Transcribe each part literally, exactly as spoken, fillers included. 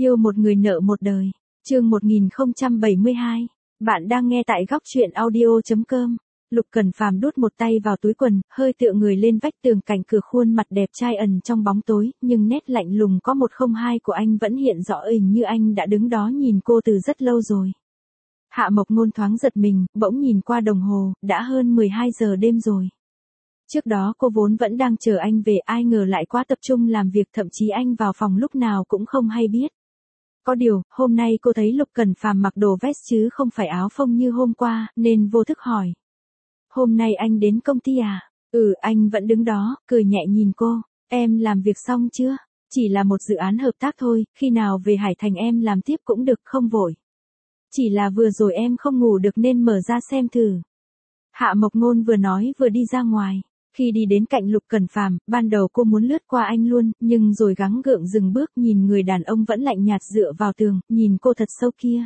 Yêu một người nợ một đời. Chương một nghìn không trăm bảy mươi hai. Bạn đang nghe tại góc truyện audio chấm com. Lục Cẩn Phàm đút một tay vào túi quần, hơi tựa người lên vách tường cạnh cửa, khuôn mặt đẹp trai ẩn trong bóng tối, nhưng nét lạnh lùng có một không hai của anh vẫn hiện rõ, hình như anh đã đứng đó nhìn cô từ rất lâu rồi. Hạ Mộc Ngôn thoáng giật mình, bỗng nhìn qua đồng hồ, đã hơn mười hai giờ đêm rồi. Trước đó cô vốn vẫn đang chờ anh về, ai ngờ lại quá tập trung làm việc, thậm chí anh vào phòng lúc nào cũng không hay biết. Có điều, hôm nay cô thấy Lục Cẩn Phàm mặc đồ vest chứ không phải áo phông như hôm qua, nên vô thức hỏi. Hôm nay anh đến công ty à? Ừ, anh vẫn đứng đó, cười nhẹ nhìn cô. Em làm việc xong chưa? Chỉ là một dự án hợp tác thôi, khi nào về Hải Thành em làm tiếp cũng được, không vội. Chỉ là vừa rồi em không ngủ được nên mở ra xem thử. Hạ Mộc Ngôn vừa nói vừa đi ra ngoài. Khi đi đến cạnh Lục Cẩn Phàm, ban đầu cô muốn lướt qua anh luôn, nhưng rồi gắng gượng dừng bước, nhìn người đàn ông vẫn lạnh nhạt dựa vào tường, nhìn cô thật sâu kia.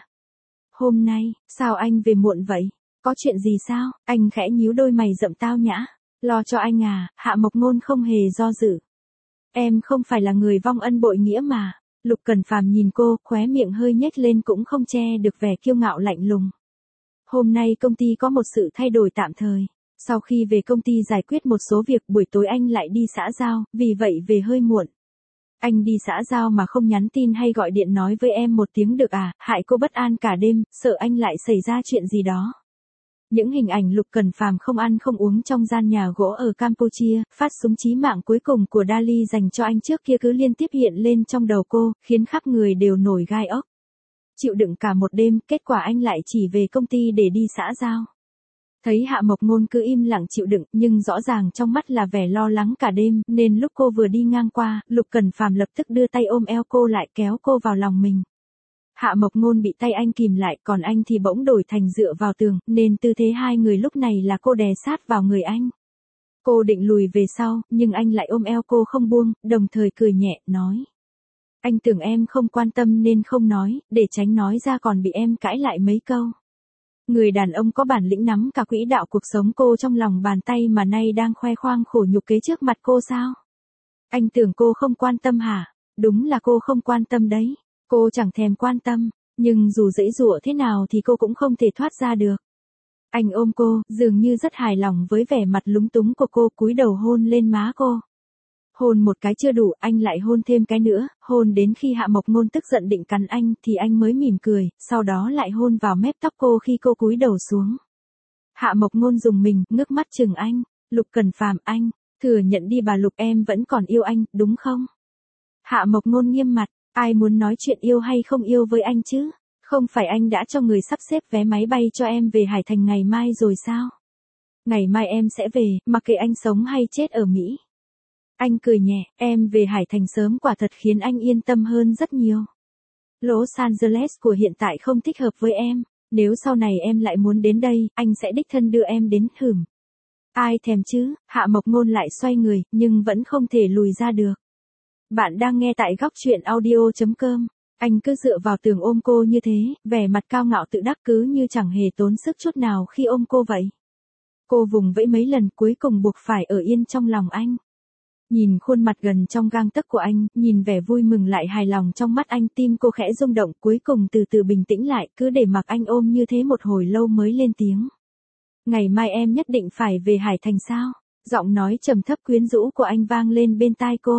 Hôm nay, sao anh về muộn vậy? Có chuyện gì sao? Anh khẽ nhíu đôi mày rậm tao nhã. Lo cho anh à? Hạ Mộc Ngôn không hề do dự. Em không phải là người vong ân bội nghĩa mà. Lục Cẩn Phàm nhìn cô, khóe miệng hơi nhếch lên cũng không che được vẻ kiêu ngạo lạnh lùng. Hôm nay công ty có một sự thay đổi tạm thời. Sau khi về công ty giải quyết một số việc, buổi tối anh lại đi xã giao, vì vậy về hơi muộn. Anh đi xã giao mà không nhắn tin hay gọi điện nói với em một tiếng được à? Hại cô bất an cả đêm, sợ anh lại xảy ra chuyện gì đó. Những hình ảnh Lục Cẩn Phàm không ăn không uống trong gian nhà gỗ ở Campuchia, phát súng chí mạng cuối cùng của Dali dành cho anh trước kia cứ liên tiếp hiện lên trong đầu cô, khiến khắp người đều nổi gai ốc. Chịu đựng cả một đêm, kết quả anh lại chỉ về công ty để đi xã giao. Thấy Hạ Mộc Ngôn cứ im lặng chịu đựng, nhưng rõ ràng trong mắt là vẻ lo lắng cả đêm, nên lúc cô vừa đi ngang qua, Lục Cẩn Phàm lập tức đưa tay ôm eo cô lại, kéo cô vào lòng mình. Hạ Mộc Ngôn bị tay anh kìm lại, còn anh thì bỗng đổi thành dựa vào tường, nên tư thế hai người lúc này là cô đè sát vào người anh. Cô định lùi về sau, nhưng anh lại ôm eo cô không buông, đồng thời cười nhẹ, nói. Anh tưởng em không quan tâm nên không nói, để tránh nói ra còn bị em cãi lại mấy câu. Người đàn ông có bản lĩnh nắm cả quỹ đạo cuộc sống cô trong lòng bàn tay mà nay đang khoe khoang khổ nhục kế trước mặt cô sao? Anh tưởng cô không quan tâm hả? Đúng là cô không quan tâm đấy. Cô chẳng thèm quan tâm, nhưng dù giãy giụa thế nào thì cô cũng không thể thoát ra được. Anh ôm cô, dường như rất hài lòng với vẻ mặt lúng túng của cô, cúi đầu hôn lên má cô. Hôn một cái chưa đủ, anh lại hôn thêm cái nữa, hôn đến khi Hạ Mộc Ngôn tức giận định cắn anh thì anh mới mỉm cười, sau đó lại hôn vào mép tóc cô khi cô cúi đầu xuống. Hạ Mộc Ngôn rùng mình, ngước mắt chừng anh. Lục Cẩn Phàm, anh, thừa nhận đi bà Lục, em vẫn còn yêu anh, đúng không? Hạ Mộc Ngôn nghiêm mặt, ai muốn nói chuyện yêu hay không yêu với anh chứ? Không phải anh đã cho người sắp xếp vé máy bay cho em về Hải Thành ngày mai rồi sao? Ngày mai em sẽ về, mặc kệ anh sống hay chết ở Mỹ. Anh cười nhẹ, em về Hải Thành sớm quả thật khiến anh yên tâm hơn rất nhiều. Los Angeles của hiện tại không thích hợp với em, nếu sau này em lại muốn đến đây, anh sẽ đích thân đưa em đến. Hửm. Ai thèm chứ? Hạ Mộc Ngôn lại xoay người, nhưng vẫn không thể lùi ra được. Bạn đang nghe tại góc truyện audio chấm com. Anh cứ dựa vào tường ôm cô như thế, vẻ mặt cao ngạo tự đắc cứ như chẳng hề tốn sức chút nào khi ôm cô vậy. Cô vùng vẫy mấy lần cuối cùng buộc phải ở yên trong lòng anh. Nhìn khuôn mặt gần trong gang tấc của anh, nhìn vẻ vui mừng lại hài lòng trong mắt anh, tim cô khẽ rung động, cuối cùng từ từ bình tĩnh lại, cứ để mặc anh ôm như thế một hồi lâu mới lên tiếng. Ngày mai em nhất định phải về Hải Thành sao? Giọng nói trầm thấp quyến rũ của anh vang lên bên tai cô.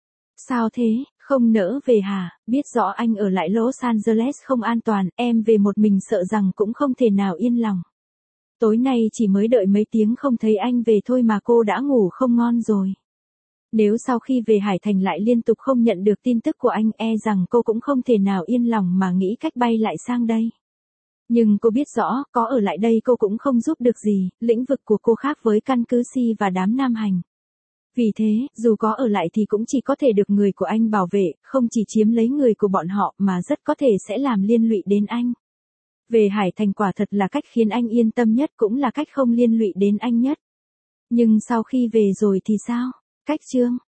Sao thế, không nỡ về hả? Biết rõ anh ở lại Los Angeles không an toàn, em về một mình sợ rằng cũng không thể nào yên lòng. Tối nay chỉ mới đợi mấy tiếng không thấy anh về thôi mà cô đã ngủ không ngon rồi. Nếu sau khi về Hải Thành lại liên tục không nhận được tin tức của anh, e rằng cô cũng không thể nào yên lòng mà nghĩ cách bay lại sang đây. Nhưng cô biết rõ, có ở lại đây cô cũng không giúp được gì, lĩnh vực của cô khác với căn cứ Si và đám Nam Hành. Vì thế, dù có ở lại thì cũng chỉ có thể được người của anh bảo vệ, không chỉ chiếm lấy người của bọn họ mà rất có thể sẽ làm liên lụy đến anh. Về Hải Thành quả thật là cách khiến anh yên tâm nhất, cũng là cách không liên lụy đến anh nhất. Nhưng sau khi về rồi thì sao? Cách chương